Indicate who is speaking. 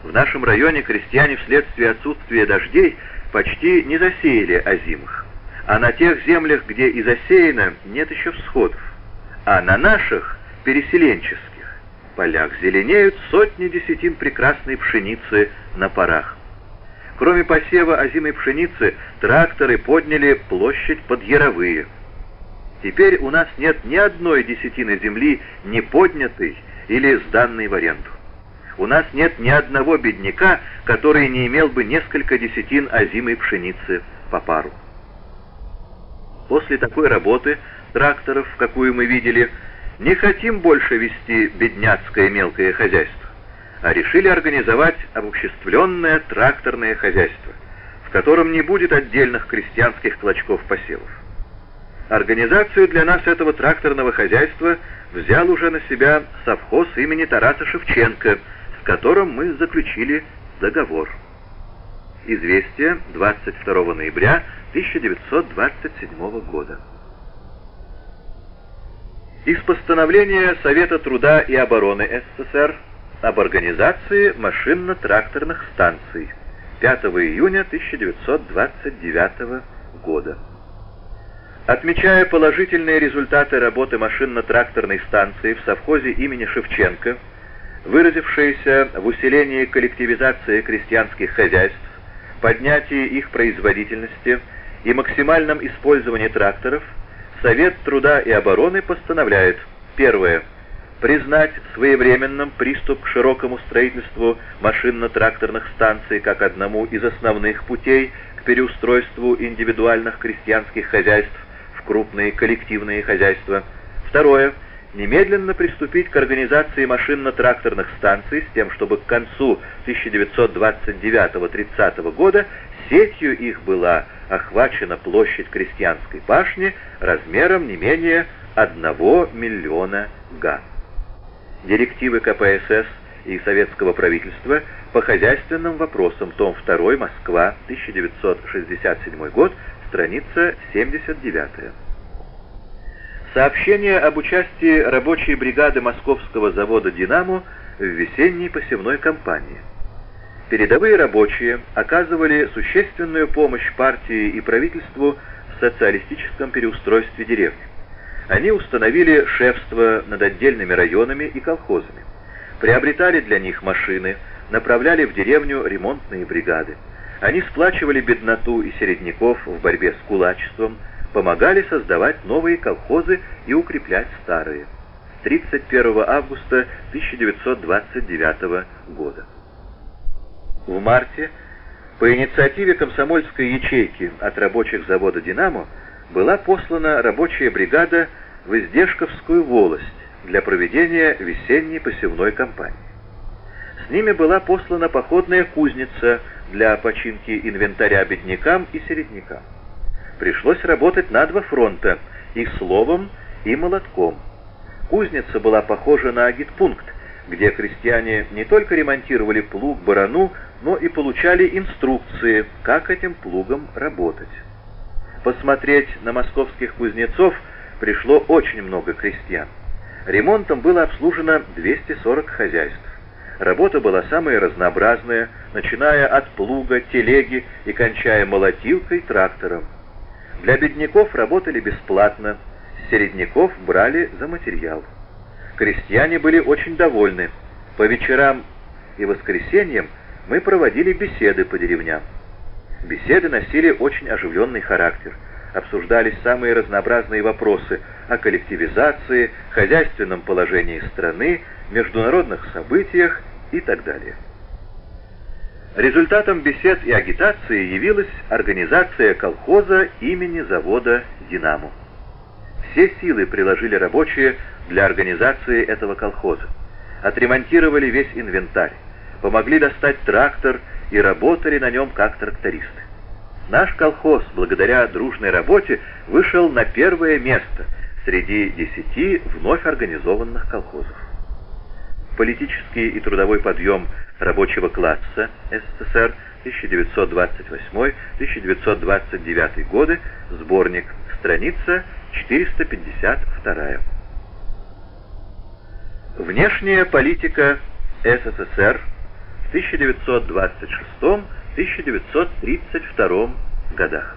Speaker 1: В нашем районе крестьяне вследствие отсутствия дождей почти не засеяли озимых, а на тех землях, где и засеяно, нет еще всходов, а на наших, переселенческих, полях зеленеют сотни десятин прекрасной пшеницы на парах. Кроме посева озимой пшеницы, тракторы подняли площадь под яровые. Теперь у нас нет ни одной десятины земли, не поднятой или сданной в аренду. У нас нет ни одного бедняка, который не имел бы несколько десятин озимой пшеницы по пару. После такой работы тракторов, какую мы видели, не хотим больше вести бедняцкое мелкое хозяйство, а решили организовать обобществленное тракторное хозяйство, в котором не будет отдельных крестьянских клочков посевов. Организацию для нас этого тракторного хозяйства взял уже на себя совхоз имени Тараса Шевченко, с которым мы заключили договор. Известие 22 ноября 1927 года. Из постановления Совета труда и обороны СССР об организации машинно-тракторных станций 5 июня 1929 года. Отмечая положительные результаты работы машинно-тракторной станции в совхозе имени Шевченко, выразившиеся в усилении коллективизации крестьянских хозяйств, поднятии их производительности и максимальном использовании тракторов, Совет труда и обороны постановляет: первое. Признать своевременным приступ к широкому строительству машинно-тракторных станций как одному из основных путей к переустройству индивидуальных крестьянских хозяйств в крупные коллективные хозяйства. Второе. Немедленно приступить к организации машинно-тракторных станций с тем, чтобы к концу 1929-30 года сетью их была охвачена площадь крестьянской пашни размером не менее 1 миллиона га. Директивы КПСС и советского правительства по хозяйственным вопросам, том 2, Москва, 1967 год, страница 79. Сообщение об участии рабочей бригады московского завода «Динамо» в весенней посевной кампании. Передовые рабочие оказывали существенную помощь партии и правительству в социалистическом переустройстве деревни. Они установили шефство над отдельными районами и колхозами, приобретали для них машины, направляли в деревню ремонтные бригады. Они сплачивали бедноту и середняков в борьбе с кулачеством, помогали создавать новые колхозы и укреплять старые. 31 августа 1929 года. В марте по инициативе комсомольской ячейки от рабочих завода «Динамо» была послана рабочая бригада в Издешковскую волость для проведения весенней посевной кампании. С ними была послана походная кузница для починки инвентаря беднякам и середнякам. Пришлось работать на два фронта, и словом, и молотком. Кузница была похожа на агитпункт, где крестьяне не только ремонтировали плуг, барану, но и получали инструкции, как этим плугом работать. Посмотреть на московских кузнецов пришло очень много крестьян. Ремонтом было обслужено 240 хозяйств. Работа была самая разнообразная, начиная от плуга, телеги и кончая молотилкой, трактором. Для бедняков работали бесплатно, середняков брали за материал. Крестьяне были очень довольны. По вечерам и воскресеньям мы проводили беседы по деревням. Беседы носили очень оживленный характер. Обсуждались самые разнообразные вопросы о коллективизации, хозяйственном положении страны, международных событиях и так далее. Результатом бесед и агитации явилась организация колхоза имени завода «Динамо». Все силы приложили рабочие для организации этого колхоза. Отремонтировали весь инвентарь, помогли достать трактор и работали на нем как трактористы. Наш колхоз, благодаря дружной работе, вышел на первое место среди 10 вновь организованных колхозов. Политический и трудовой подъем рабочего класса СССР 1928-1929 годы, сборник, страница 452. Внешняя политика СССР в 1926-1932 годах.